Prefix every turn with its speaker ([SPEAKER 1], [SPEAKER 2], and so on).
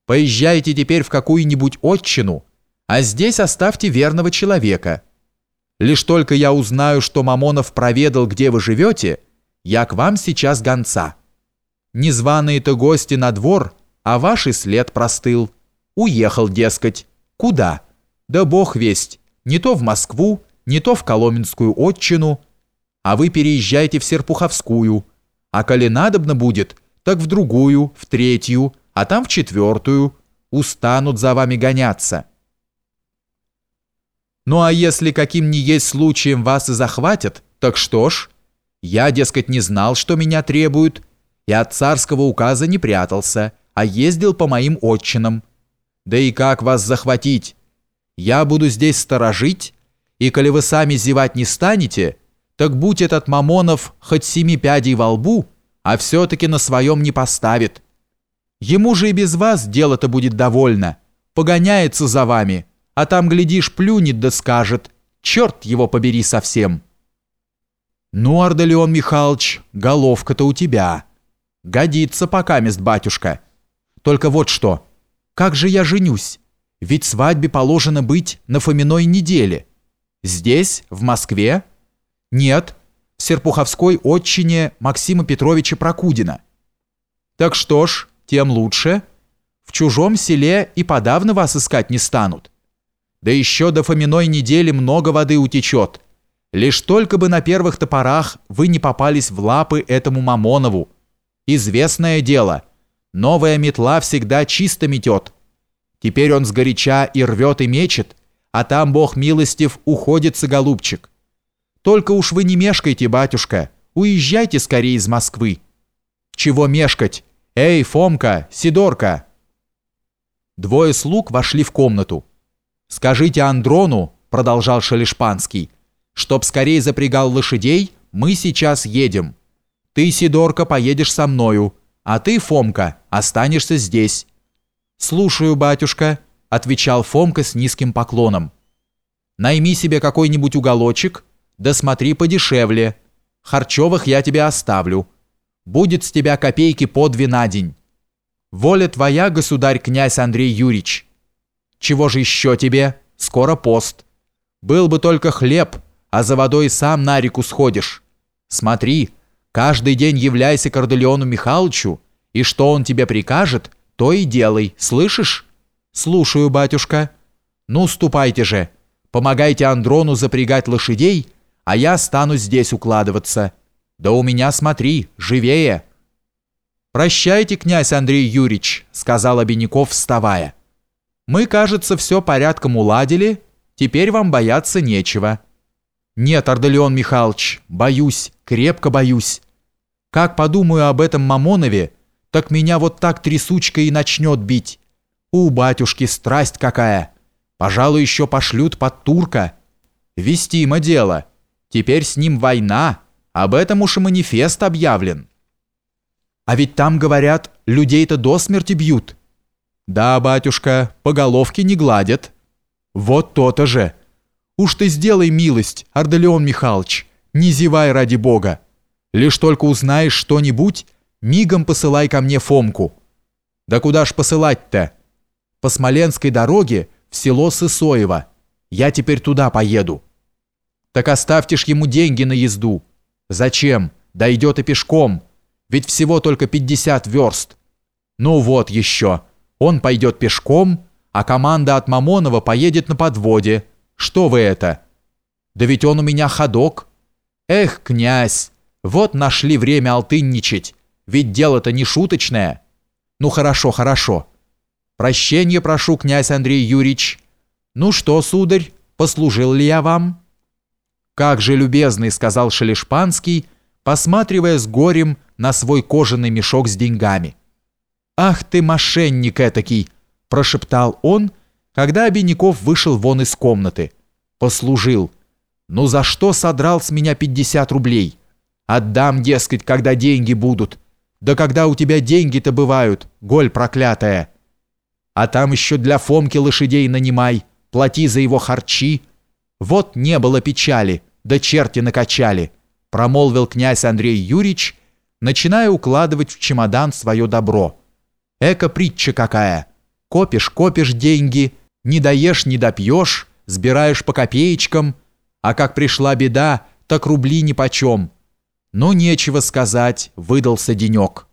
[SPEAKER 1] Поезжайте теперь в какую-нибудь отчину, а здесь оставьте верного человека. Лишь только я узнаю, что Мамонов проведал, где вы живете, я к вам сейчас гонца. Незваные-то гости на двор, а ваш и след простыл. Уехал, дескать. Куда? Да бог весть. Не то в Москву, не то в Коломенскую отчину. А вы переезжайте в Серпуховскую. А коли надобно будет, так в другую, в третью, а там в четвертую. Устанут за вами гоняться. Ну а если каким ни есть случаем вас и захватят, так что ж? Я, дескать, не знал, что меня требуют, и от царского указа не прятался, а ездил по моим отчинам. Да и как вас захватить? Я буду здесь сторожить, и коли вы сами зевать не станете, так будь этот Мамонов хоть 7 пядей во лбу, а все-таки на своем не поставит. Ему же и без вас дело-то будет довольно, погоняется за вами, а там, глядишь, плюнет да скажет: черт его побери совсем. Ну, Ардалион Михайлович, головка-то у тебя. Годится покамест, батюшка. Только вот что, как же я женюсь? Ведь свадьбе положено быть на Фоминой неделе. Здесь, в Москве? Нет, в Серпуховской отчине Максима Петровича Прокудина. Так что ж, тем лучше. В чужом селе и подавно вас искать не станут. Да еще до Фоминой недели много воды утечет. Лишь только бы на первых топорах вы не попались в лапы этому Мамонову. Известное дело, новая метла всегда чисто метет. Теперь он сгоряча и рвет и мечет, а там, бог милостив, уходится голубчик. Только уж вы не мешкайте, батюшка, уезжайте скорее из Москвы. Чего мешкать? Эй, Фомка, Сидорка! Двое слуг вошли в комнату. «Скажите Андрону, — продолжал Шелешпанский, — чтоб скорее запрягал лошадей, мы сейчас едем. Ты, Сидорка, поедешь со мною, а ты, Фомка, останешься здесь». «Слушаю, батюшка», — отвечал Фомка с низким поклоном. «Найми себе какой-нибудь уголочек, да смотри подешевле. Харчевых я тебе оставлю. Будет с тебя копейки по 2 на день. Воля твоя, государь-князь Андрей Юрьевич. Чего же еще тебе? Скоро пост. Был бы только хлеб, а за водой сам на реку сходишь. Смотри, каждый день являйся к Ардалиону Михайловичу, и что он тебе прикажет, то и делай, слышишь?» «Слушаю, батюшка». «Ну, ступайте же, помогайте Андрону запрягать лошадей, а я стану здесь укладываться. Да у меня, смотри, живее». «Прощайте, князь Андрей Юрьевич», — сказал Обиняков, вставая. «Мы, кажется, все порядком уладили, теперь вам бояться нечего». «Нет, Ардалион Михайлович, боюсь, крепко боюсь. Как подумаю об этом Мамонове, так меня вот так трясучка и начнет бить. У батюшки страсть какая! Пожалуй, еще пошлют под турка. Вестимо дело. Теперь с ним война, об этом уж и манифест объявлен». «А ведь там, говорят, людей-то до смерти бьют». «Да, батюшка, по головке не гладят». «Вот то-то же. Уж ты сделай милость, Ардалион Михайлович, не зевай ради бога. Лишь только узнаешь что-нибудь, мигом посылай ко мне Фомку». «Да куда ж посылать-то?» «По Смоленской дороге в село Сысоево. Я теперь туда поеду». «Так оставьте ж ему деньги на езду». «Зачем? Дойдет и пешком. Ведь всего только 50 верст». «Ну вот еще. Он пойдет пешком, а команда от Мамонова поедет на подводе. Что вы это?» «Да ведь он у меня ходок». «Эх, князь, вот нашли время алтынничать, ведь дело-то не шуточное». «Ну хорошо, хорошо. Прощения прошу, князь Андрей Юрьевич. Ну что, сударь, послужил ли я вам?» «Как же любезный», — сказал Шелешпанский, посматривая с горем на свой кожаный мешок с деньгами. «Ах ты, мошенник этакий!» – прошептал он, когда Обиняков вышел вон из комнаты. «Послужил. Ну за что содрал с меня 50 рублей? Отдам, дескать, когда деньги будут. Да когда у тебя деньги-то бывают, голь проклятая? А там еще для Фомки лошадей нанимай, плати за его харчи. Вот не было печали, да черти накачали», – промолвил князь Андрей Юрьевич, начиная укладывать в чемодан свое добро. «Эка притча какая! Копишь, копишь деньги, не доешь, не допьешь, сбираешь по копеечкам, а как пришла беда, так рубли нипочем. Но нечего сказать, выдался денек.